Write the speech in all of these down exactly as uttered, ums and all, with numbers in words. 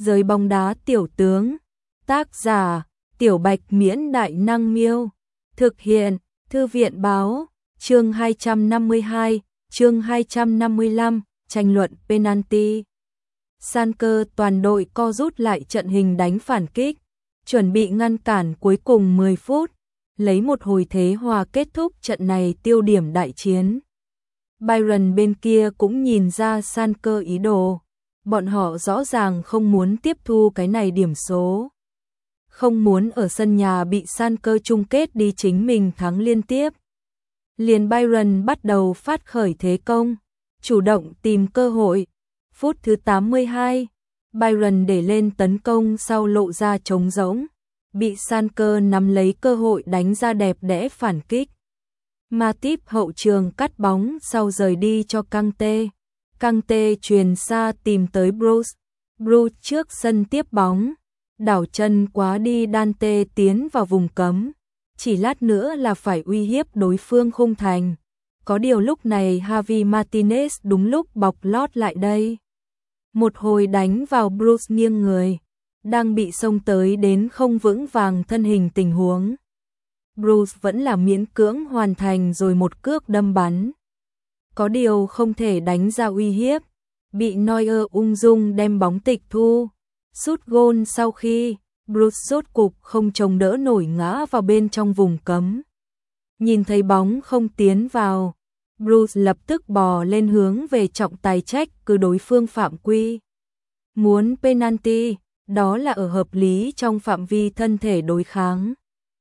Giới bóng đá tiểu tướng. Tác giả: Tiểu Bạch Miễn Đại Năng Miêu. Thực hiện: Thư viện báo. Chương hai trăm năm mươi hai, chương hai trăm năm mươi lăm, tranh luận penalty. Sanker toàn đội co rút lại trận hình đánh phản kích, chuẩn bị ngăn cản cuối cùng mười phút, lấy một hồi thế hòa kết thúc trận này tiêu điểm đại chiến. Bayern bên kia cũng nhìn ra Sanker ý đồ, bọn họ rõ ràng không muốn tiếp thu cái này điểm số. Không muốn ở sân nhà bị Sanker chung kết đi chính mình thắng liên tiếp. Liền Bayern bắt đầu phát khởi thế công, chủ động tìm cơ hội. Phút thứ tám mươi hai, Bayern để lên tấn công sau lộ ra trống rỗng, bị Sanker nắm lấy cơ hội đánh ra đẹp đẽ phản kích. Matip hậu trường cắt bóng sau rời đi cho Kante. Kante truyền xa tìm tới Bruce. Bruce trước sân tiếp bóng, đảo chân quá đi Dante tiến vào vùng cấm. Chỉ lát nữa là phải uy hiếp đối phương khung thành. Có điều lúc này Javi Martinez đúng lúc bọc lót lại đây. Một hồi đánh vào Bruce nghiêng người, đang bị xông tới đến không vững vàng thân hình tình huống. Bruce vẫn là miễn cưỡng hoàn thành rồi một cước đâm bắn. Có điều không thể đánh ra uy hiếp, bị Neuer ung dung đem bóng tịch thu. Sút gôn sau khi Bruce rốt cục không chống đỡ nổi ngã vào bên trong vùng cấm. Nhìn thấy bóng không tiến vào, Bruce lập tức bò lên hướng về trọng tài trách cứ đối phương phạm quy. Muốn penalty, đó là ở hợp lý trong phạm vi thân thể đối kháng.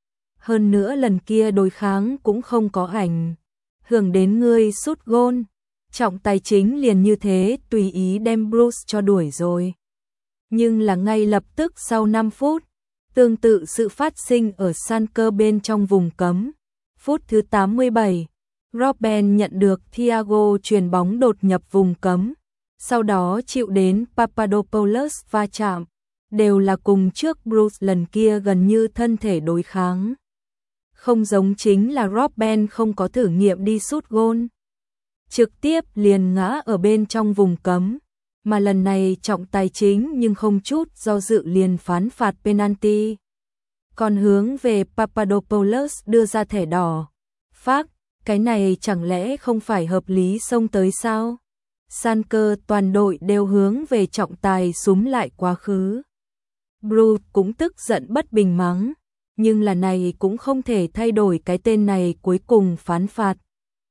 Hơn nữa lần kia đối kháng cũng không có ảnh hưởng đến người sút gôn. Trọng tài chính liền như thế tùy ý đem Bruce cho đuổi rồi. Nhưng là ngay lập tức sau năm phút, tương tự sự phát sinh ở Sanker bên trong vùng cấm. Phút thứ tám mươi bảy, Robben nhận được Thiago chuyền bóng đột nhập vùng cấm, sau đó chịu đến Papadopoulos va chạm, đều là cùng trước Bruce lần kia gần như thân thể đối kháng. Không giống chính là Robben không có thử nghiệm đi sút gôn, trực tiếp liền ngã ở bên trong vùng cấm, mà lần này trọng tài chính nhưng không chút do dự liền phán phạt penalty. Còn hướng về Papadopoulos đưa ra thẻ đỏ. Phác, cái này chẳng lẽ không phải hợp lý xông tới sao? Sanker toàn đội đều hướng về trọng tài súm lại quá khứ. Bruce cũng tức giận bất bình mắng, nhưng là này cũng không thể thay đổi cái tên này cuối cùng phán phạt.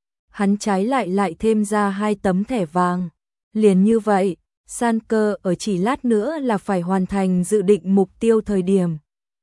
Hắn trái lại lại thêm ra hai tấm thẻ vàng. Liền như vậy, Sanker ở chỉ lát nữa là phải hoàn thành dự định mục tiêu thời điểm.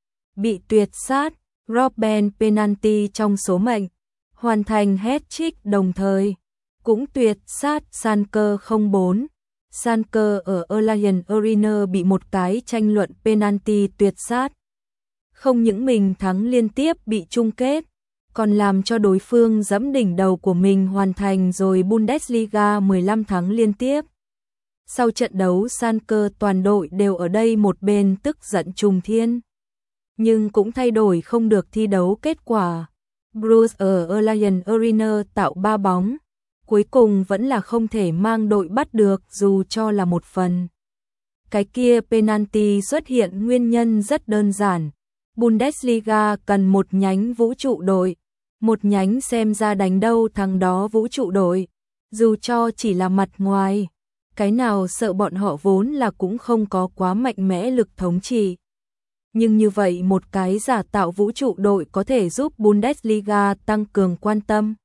Bị tuyệt sát, Robben penalty trong số mệnh, hoàn thành hat-trick đồng thời, cũng tuyệt sát Sanker không bốn. Sanker ở Allianz Arena bị một cái tranh luận penalty tuyệt sát. Không những mình thắng liên tiếp bị chung kết, còn làm cho đối phương giẫm đỉnh đầu của mình hoàn thành rồi Bundesliga mười lăm tháng liên tiếp. Sau trận đấu Sanker toàn đội đều ở đây một bên tức giận trùng thiên. Nhưng cũng thay đổi không được thi đấu kết quả. Bruce ở Allianz Arena tạo ba bóng, cuối cùng vẫn là không thể mang đội bắt được dù cho là một phần. Cái kia penalty xuất hiện nguyên nhân rất đơn giản. Bundesliga cần một nhánh vũ trụ đội, một nhánh xem ra đánh đâu thằng đó vũ trụ đội, dù cho chỉ là mặt ngoài. Cái nào sợ bọn họ vốn là cũng không có quá mạnh mẽ lực thống trị. Nhưng như vậy một cái giả tạo vũ trụ đội có thể giúp Bundesliga tăng cường quan tâm.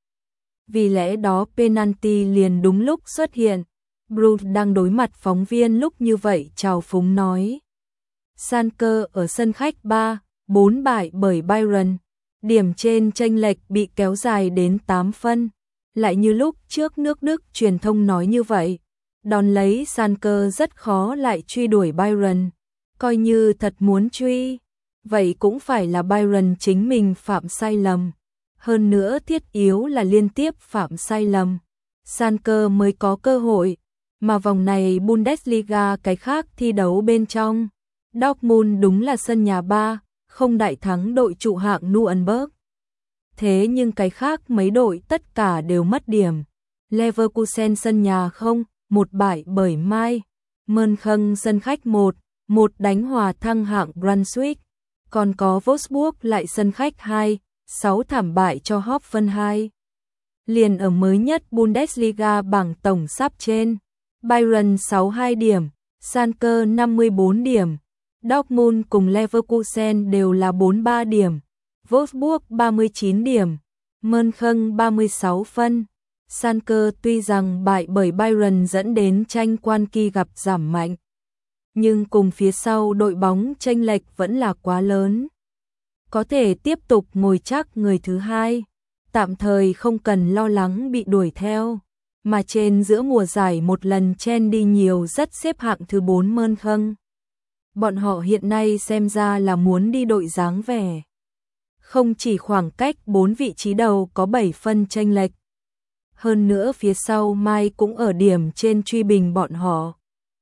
Vì lẽ đó penalty liền đúng lúc xuất hiện. Bruce đang đối mặt phóng viên lúc như vậy trào phúng nói. Sanker ở sân khách ba bốn bại bởi Bayern. Điểm trên chênh lệch bị kéo dài đến tám phân. Lại như lúc trước nước Đức truyền thông nói như vậy. Đón lấy Sanker rất khó lại truy đuổi Bayern. Coi như thật muốn truy, vậy cũng phải là Bayern chính mình phạm sai lầm. Hơn nữa thiết yếu là liên tiếp phạm sai lầm. Sanker mới có cơ hội, mà vòng này Bundesliga cái khác thi đấu bên trong. Dortmund đúng là sân nhà ba, không đại thắng đội trụ hạng Nuremberg. Thế nhưng cái khác mấy đội tất cả đều mất điểm. Leverkusen sân nhà không, một bại bởi Mai. Mönchengladbach sân khách một, một đánh hòa thăng hạng Brunswick, còn có Wolfsburg lại sân khách hai sáu thảm bại cho Hoffenheim. Liền ở mới nhất Bundesliga bảng tổng sắp trên, Bayern sáu mươi hai điểm, Schalke năm mươi tư điểm, Dortmund cùng Leverkusen đều là bốn mươi ba điểm, Wolfsburg ba mươi chín điểm, Mönchen ba mươi sáu phân. Schalke tuy rằng bại bởi Bayern dẫn đến tranh quan kỳ gặp giảm mạnh, nhưng cùng phía sau đội bóng chênh lệch vẫn là quá lớn. Có thể tiếp tục ngồi chắc người thứ hai, tạm thời không cần lo lắng bị đuổi theo, mà trên giữa mùa giải một lần chen đi nhiều rất xếp hạng thứ bốn Mönchen. Bọn họ hiện nay xem ra là muốn đi đội dáng vẻ. Không chỉ khoảng cách bốn vị trí đầu có bảy phân chênh lệch, hơn nữa phía sau Mai cũng ở điểm trên truy bình bọn họ.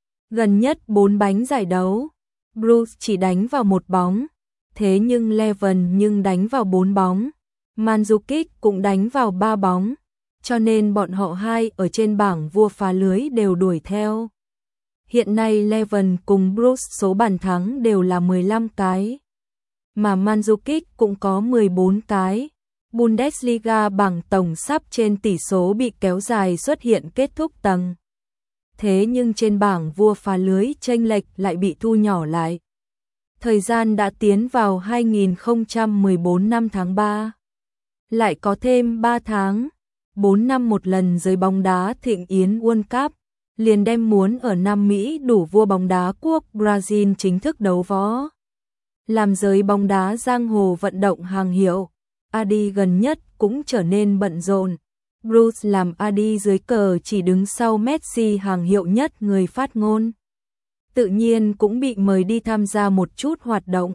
Gần nhất bốn bánh giải đấu, Bruce chỉ đánh vào một bóng, thế nhưng Leven nhưng đánh vào bốn bóng, Mandzukic cũng đánh vào ba bóng, cho nên bọn họ hai ở trên bảng vua phá lưới đều đuổi theo. Hiện nay Leven cùng Bruce số bàn thắng đều là mười lăm cái, mà Mandzukic cũng có mười bốn cái. Bundesliga bảng tổng sắp trên tỷ số bị kéo dài xuất hiện kết thúc tầng. Thế nhưng trên bảng vua phá lưới chênh lệch lại bị thu nhỏ lại. Thời gian đã tiến vào hai nghìn không trăm mười bốn năm tháng ba. Lại có thêm ba tháng, bốn năm một lần giới bóng đá thịnh yến World Cup, liền đem muốn ở Nam Mỹ đủ vua bóng đá quốc Brazil chính thức đấu võ. Làm giới bóng đá giang hồ vận động hàng hiệu, Adi gần nhất cũng trở nên bận rộn. Bruce làm Adi dưới cờ chỉ đứng sau Messi hàng hiệu nhất người phát ngôn. Tự nhiên cũng bị mời đi tham gia một chút hoạt động.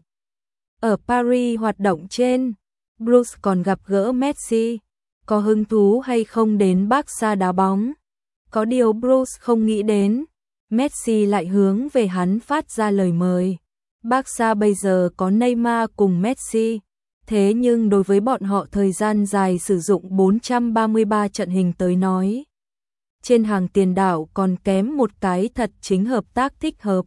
Ở Paris hoạt động trên, Bruce còn gặp gỡ Messi, có hứng thú hay không đến Barca đá bóng. Có điều Bruce không nghĩ đến, Messi lại hướng về hắn phát ra lời mời. Barca bây giờ có Neymar cùng Messi, thế nhưng đối với bọn họ thời gian dài sử dụng bốn trăm ba mươi ba trận hình tới nói, trên hàng tiền đạo còn kém một cái thật chính hợp tác thích hợp.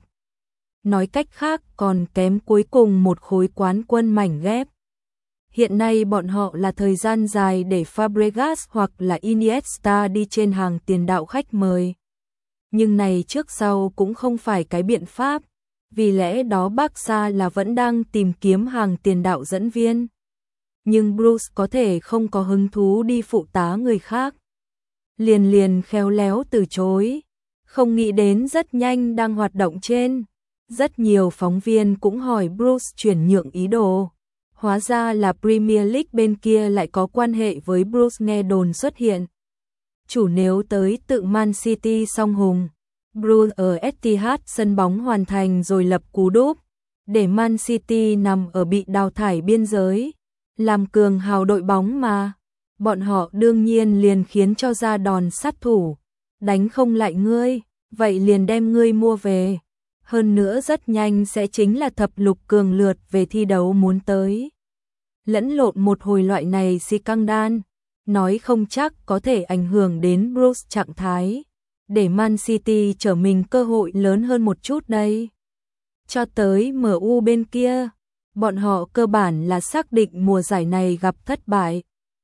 Nói cách khác còn kém cuối cùng một khối quán quân mảnh ghép. Hiện nay bọn họ là thời gian dài để Fabregas hoặc là Iniesta đi trên hàng tiền đạo khách mời. Nhưng này trước sau cũng không phải cái biện pháp, vì lẽ đó Barca là vẫn đang tìm kiếm hàng tiền đạo dẫn viên. Nhưng Bruce có thể không có hứng thú đi phụ tá người khác. Liền liền khéo léo từ chối, không nghĩ đến rất nhanh đang hoạt động trên. Rất nhiều phóng viên cũng hỏi Bruce chuyển nhượng ý đồ. Hóa ra là Premier League bên kia lại có quan hệ với Bruce nghe đồn xuất hiện. Chủ nếu tới tự Man City song hùng, Bruce ở Etihad sân bóng hoàn thành rồi lập cú đúp, để Man City nằm ở bị đào thải biên giới. Làm cường hào đội bóng mà, bọn họ đương nhiên liền khiến cho ra đòn sát thủ. Đánh không lại ngươi, vậy liền đem ngươi mua về. Hơn nữa rất nhanh sẽ chính là thập lục cường lượt về thi đấu muốn tới. Lẫn lộn một hồi loại này si căng đan, nói không chắc có thể ảnh hưởng đến Bruce trạng thái, để Man City trở mình cơ hội lớn hơn một chút đây. Cho tới em u bên kia, bọn họ cơ bản là xác định mùa giải này gặp thất bại.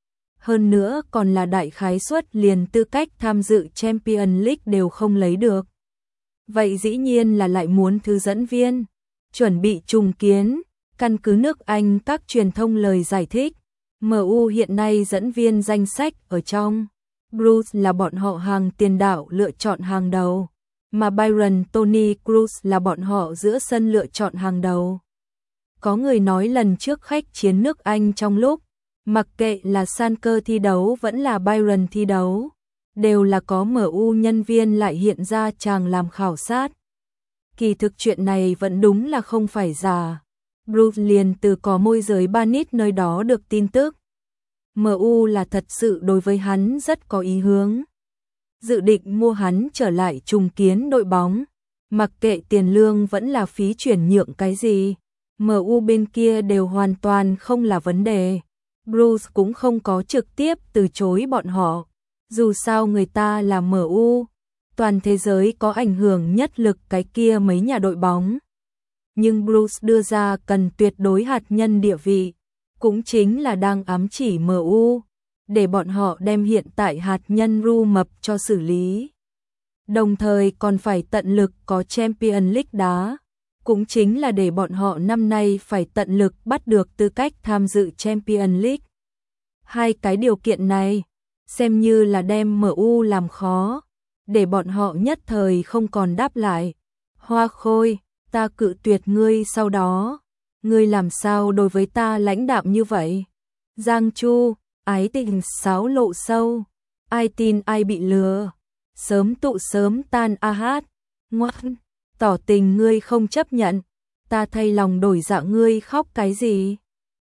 Hơn nữa còn là đại khái suất liền tư cách tham dự Champions League đều không lấy được. Vậy dĩ nhiên là lại muốn thứ dẫn viên, chuẩn bị trùng kiến, căn cứ nước Anh các truyền thông lời giải thích. em u hiện nay dẫn viên danh sách ở trong Bruce là bọn họ hàng tiền đạo lựa chọn hàng đầu, mà Bayern Toni Kroos là bọn họ giữa sân lựa chọn hàng đầu. Có người nói lần trước khách chiến nước Anh trong lúc, mặc kệ là Schalke thi đấu vẫn là Bayern thi đấu, đều là có em u nhân viên lại hiện ra chàng làm khảo sát. Kỳ thực chuyện này vẫn đúng là không phải giả. Bruce liền từ có môi giới Banit nơi đó được tin tức. em u là thật sự đối với hắn rất có ý hướng. Dự định mua hắn trở lại trùng kiến đội bóng. Mặc kệ tiền lương vẫn là phí chuyển nhượng cái gì, em u bên kia đều hoàn toàn không là vấn đề. Bruce cũng không có trực tiếp từ chối bọn họ. Dù sao người ta là em u, toàn thế giới có ảnh hưởng nhất lực cái kia mấy nhà đội bóng. nhưng Bruce đưa ra cần tuyệt đối hạt nhân địa vị, cũng chính là đang ám chỉ em u, để bọn họ đem hiện tại hạt nhân ru mập cho xử lý. Đồng thời còn phải tận lực có Champions League đá, cũng chính là để bọn họ năm nay phải tận lực bắt được tư cách tham dự Champions League. Hai cái điều kiện này, xem như là đem em u làm khó, để bọn họ nhất thời không còn đáp lại. Hoa Khôi, ta cự tuyệt ngươi sau đó, ngươi làm sao đối với ta lãnh đạm như vậy? Giang Chu, ái tình sáo lộ sâu, ai tin ai bị lừa, sớm tụ sớm tan a hát, ngoan, tỏ tình ngươi không chấp nhận, ta thay lòng đổi dạ ngươi khóc cái gì?